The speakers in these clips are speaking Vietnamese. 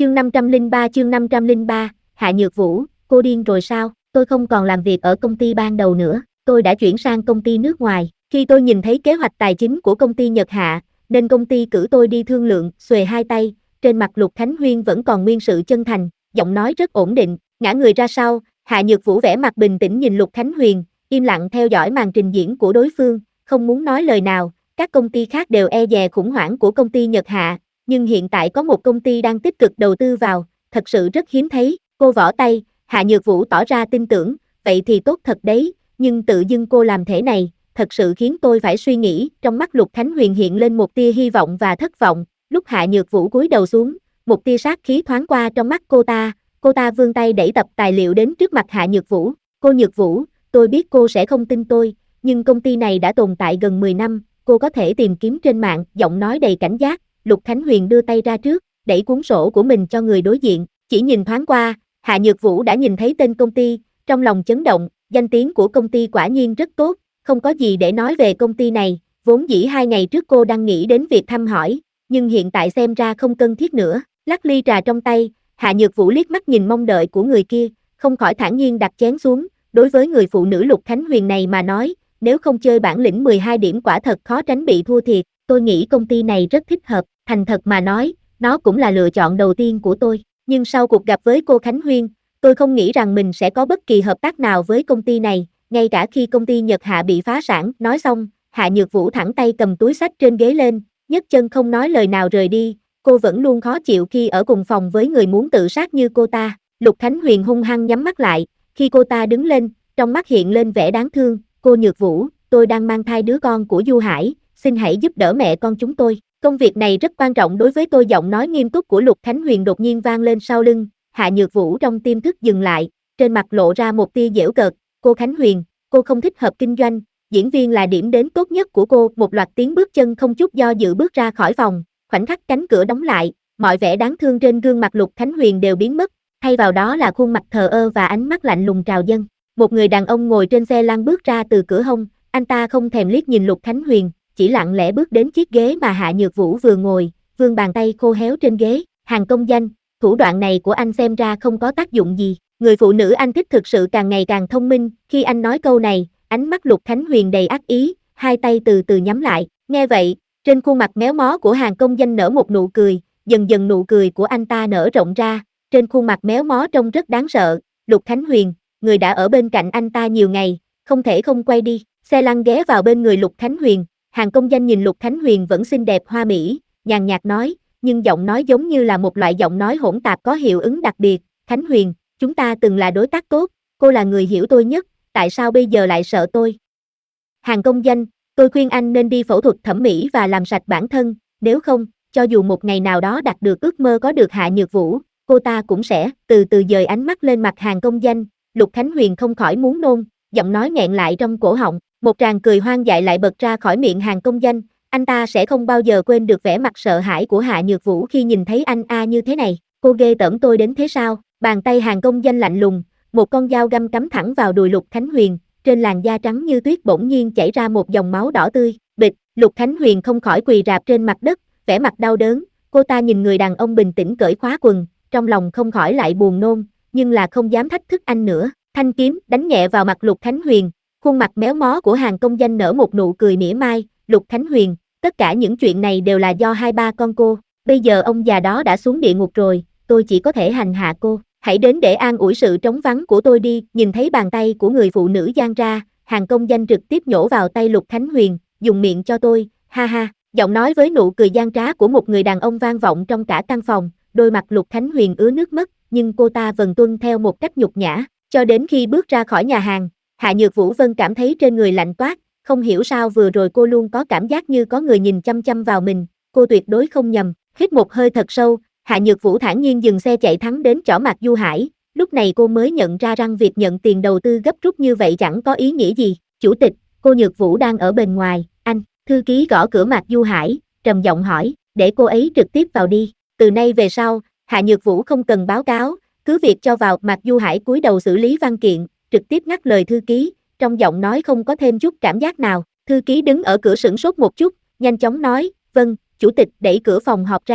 chương 503, Hạ Nhược Vũ, cô điên rồi sao? Tôi không còn làm việc ở công ty ban đầu nữa, tôi đã chuyển sang công ty nước ngoài. Khi tôi nhìn thấy kế hoạch tài chính của công ty Nhật Hạ, nên công ty cử tôi đi thương lượng, xuề hai tay, trên mặt Lục Khánh Huyên vẫn còn nguyên sự chân thành, giọng nói rất ổn định, ngã người ra sau, Hạ Nhược Vũ vẻ mặt bình tĩnh nhìn Lục Khánh Huyền, im lặng theo dõi màn trình diễn của đối phương, không muốn nói lời nào. Các công ty khác đều e dè khủng hoảng của công ty Nhật Hạ, nhưng hiện tại có một công ty đang tích cực đầu tư vào, thật sự rất hiếm thấy. Cô võ tay, Hạ Nhược Vũ tỏ ra tin tưởng, vậy thì tốt thật đấy, nhưng tự dưng cô làm thế này, thật sự khiến tôi phải suy nghĩ. Trong mắt Lục Khánh Huyền hiện lên một tia hy vọng và thất vọng, lúc Hạ Nhược Vũ cúi đầu xuống, một tia sát khí thoáng qua trong mắt cô ta vươn tay đẩy tập tài liệu đến trước mặt Hạ Nhược Vũ. Cô Nhược Vũ, tôi biết cô sẽ không tin tôi, nhưng công ty này đã tồn tại gần 10 năm, cô có thể tìm kiếm trên mạng. Giọng nói đầy cảnh giác, Lục Khánh Huyền đưa tay ra trước, đẩy cuốn sổ của mình cho người đối diện, chỉ nhìn thoáng qua, Hạ Nhược Vũ đã nhìn thấy tên công ty, trong lòng chấn động, danh tiếng của công ty quả nhiên rất tốt, không có gì để nói về công ty này, vốn dĩ 2 ngày trước cô đang nghĩ đến việc thăm hỏi, nhưng hiện tại xem ra không cần thiết nữa. Lắc ly trà trong tay, Hạ Nhược Vũ liếc mắt nhìn mong đợi của người kia, không khỏi thản nhiên đặt chén xuống. Đối với người phụ nữ Lục Khánh Huyền này mà nói, nếu không chơi bản lĩnh 12 điểm quả thật khó tránh bị thua thiệt. Tôi nghĩ công ty này rất thích hợp, thành thật mà nói, nó cũng là lựa chọn đầu tiên của tôi. Nhưng sau cuộc gặp với cô Khánh Huyên, tôi không nghĩ rằng mình sẽ có bất kỳ hợp tác nào với công ty này, ngay cả khi công ty Nhật Hạ bị phá sản. Nói xong, Hạ Nhược Vũ thẳng tay cầm túi xách trên ghế lên, nhấc chân không nói lời nào rời đi. Cô vẫn luôn khó chịu khi ở cùng phòng với người muốn tự sát như cô ta. Lục Khánh Huyền hung hăng nhắm mắt lại, khi cô ta đứng lên, trong mắt hiện lên vẻ đáng thương. Cô Nhược Vũ, tôi đang mang thai đứa con của Du Hải, xin hãy giúp đỡ mẹ con chúng tôi. Công việc này rất quan trọng đối với tôi. Giọng nói nghiêm túc của Lục Khánh Huyền đột nhiên vang lên sau lưng, Hạ Nhược Vũ trong tiềm thức dừng lại, trên mặt lộ ra một tia giễu cợt. Cô Khánh Huyền, cô không thích hợp kinh doanh, diễn viên là điểm đến tốt nhất của cô. Một loạt tiếng bước chân không chút do dự bước ra khỏi phòng, khoảnh khắc cánh cửa đóng lại, mọi vẻ đáng thương trên gương mặt Lục Khánh Huyền đều biến mất, thay vào đó là khuôn mặt thờ ơ và ánh mắt lạnh lùng trào dâng. Một người đàn ông ngồi trên xe lăn bước ra từ cửa hông, anh ta không thèm liếc nhìn Lục Khánh Huyền, chỉ lặng lẽ bước đến chiếc ghế mà Hạ Nhược Vũ vừa ngồi, vươn bàn tay khô héo trên ghế. Hàng công danh, thủ đoạn này của anh xem ra không có tác dụng gì. Người phụ nữ anh thích thực sự càng ngày càng thông minh. Khi anh nói câu này, ánh mắt Lục Khánh Huyền đầy ác ý, hai tay từ từ nhắm lại. Nghe vậy, trên khuôn mặt méo mó của Hàng công danh nở một nụ cười, dần dần nụ cười của anh ta nở rộng ra, trên khuôn mặt méo mó trông rất đáng sợ. Lục Khánh Huyền, người đã ở bên cạnh anh ta nhiều ngày, không thể không quay đi. Xe lăn ghé vào bên người Lục Khánh Huyền, Hàng công danh nhìn Lục Khánh Huyền vẫn xinh đẹp hoa mỹ, nhàn nhạt nói, nhưng giọng nói giống như là một loại giọng nói hỗn tạp có hiệu ứng đặc biệt. Khánh Huyền, chúng ta từng là đối tác tốt, cô là người hiểu tôi nhất, tại sao bây giờ lại sợ tôi? Hàng công danh, tôi khuyên anh nên đi phẫu thuật thẩm mỹ và làm sạch bản thân, nếu không, cho dù một ngày nào đó đạt được ước mơ có được Hạ Nhược Vũ, cô ta cũng sẽ. Từ từ dời ánh mắt lên mặt Hàng công danh, Lục Khánh Huyền không khỏi muốn nôn, giọng nói nghẹn lại trong cổ họng, một tràng cười hoang dại lại bật ra khỏi miệng Hàng công danh. Anh ta sẽ không bao giờ quên được vẻ mặt sợ hãi của Hạ Nhược Vũ khi nhìn thấy anh như thế này. Cô ghê tởm tôi đến thế sao? Bàn tay Hàng công danh lạnh lùng, một con dao găm cắm thẳng vào đùi Lục Khánh Huyền, trên làn da trắng như tuyết bỗng nhiên chảy ra một dòng máu đỏ tươi. Bịch, Lục Khánh Huyền không khỏi quỳ rạp trên mặt đất, vẻ mặt đau đớn. Cô ta nhìn người đàn ông bình tĩnh cởi khóa quần, trong lòng không khỏi lại buồn nôn, nhưng là không dám thách thức anh nữa. Thanh kiếm đánh nhẹ vào mặt Lục Khánh Huyền, khuôn mặt méo mó của Hàng công danh nở một nụ cười mỉa mai. Lục Khánh Huyền, tất cả những chuyện này đều là do hai ba con cô, bây giờ ông già đó đã xuống địa ngục rồi, tôi chỉ có thể hành hạ cô, hãy đến để an ủi sự trống vắng của tôi đi. Nhìn thấy bàn tay của người phụ nữ giang ra, Hàng công danh trực tiếp nhổ vào tay Lục Khánh Huyền, dùng miệng cho tôi, ha ha. Giọng nói với nụ cười gian trá của một người đàn ông vang vọng trong cả căn phòng, đôi mặt Lục Khánh Huyền ứa nước mắt, nhưng cô ta vẫn tuân theo một cách nhục nhã, cho đến khi bước ra khỏi nhà hàng. Hạ Nhược Vũ Vân cảm thấy trên người lạnh toát, không hiểu sao vừa rồi cô luôn có cảm giác như có người nhìn chăm chăm vào mình, cô tuyệt đối không nhầm. Hít một hơi thật sâu, Hạ Nhược Vũ thản nhiên dừng xe chạy thẳng đến chỏ mặt Du Hải, lúc này cô mới nhận ra rằng việc nhận tiền đầu tư gấp rút như vậy chẳng có ý nghĩa gì. Chủ tịch, cô Nhược Vũ đang ở bên ngoài, anh. Thư ký gõ cửa mặt Du Hải, trầm giọng hỏi, để cô ấy trực tiếp vào đi. Từ nay về sau, Hạ Nhược Vũ không cần báo cáo, cứ việc cho vào. Mặt Du Hải cúi đầu xử lý văn kiện, trực tiếp ngắt lời thư ký, trong giọng nói không có thêm chút cảm giác nào. Thư ký đứng ở cửa sửng sốt một chút, nhanh chóng nói, vâng. Chủ tịch đẩy cửa phòng họp ra,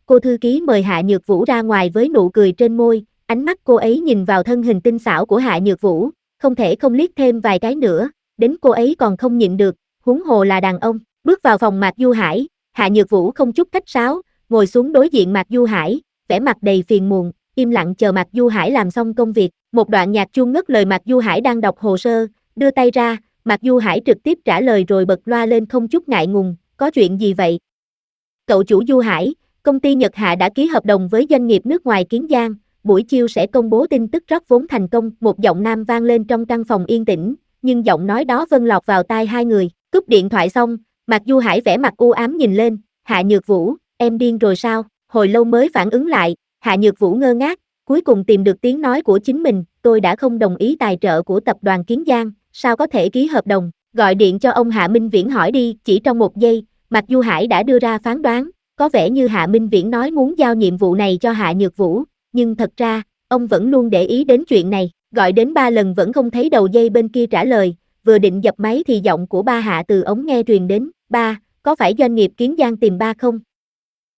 cô thư ký mời Hạ Nhược Vũ ra ngoài với nụ cười trên môi, ánh mắt cô ấy nhìn vào thân hình tinh xảo của Hạ Nhược Vũ, không thể không liếc thêm vài cái nữa, đến cô ấy còn không nhịn được, huống hồ là đàn ông. Bước vào phòng Mạc Du Hải, Hạ Nhược Vũ không chút khách sáo, ngồi xuống đối diện Mạc Du Hải, vẻ mặt đầy phiền muộn, im lặng chờ Mạc Du Hải làm xong công việc. Một đoạn nhạc chuông ngất lời Mạc Du Hải đang đọc hồ sơ, đưa tay ra, Mạc Du Hải trực tiếp trả lời rồi bật loa lên không chút ngại ngùng, có chuyện gì vậy? Cậu chủ Du Hải, công ty Nhật Hạ đã ký hợp đồng với doanh nghiệp nước ngoài Kiến Giang, buổi chiều sẽ công bố tin tức rót vốn thành công. Một giọng nam vang lên trong căn phòng yên tĩnh, nhưng giọng nói đó vân lọt vào tai hai người. Cúp điện thoại xong, Mạc Du Hải vẻ mặt u ám nhìn lên, Hạ Nhược Vũ, em điên rồi sao? Hồi lâu mới phản ứng lại, Hạ Nhược Vũ ngơ ngác, cuối cùng tìm được tiếng nói của chính mình, tôi đã không đồng ý tài trợ của tập đoàn Kiến Giang, sao có thể ký hợp đồng? Gọi điện cho ông Hạ Minh Viễn hỏi đi. Chỉ trong một giây, Mạc Du Hải đã đưa ra phán đoán, có vẻ như Hạ Minh Viễn nói muốn giao nhiệm vụ này cho Hạ Nhược Vũ, nhưng thật ra, ông vẫn luôn để ý đến chuyện này, gọi đến 3 lần vẫn không thấy đầu dây bên kia trả lời, vừa định dập máy thì giọng của ba Hạ từ ống nghe truyền đến, ba, có phải doanh nghiệp Kiến Giang tìm ba không?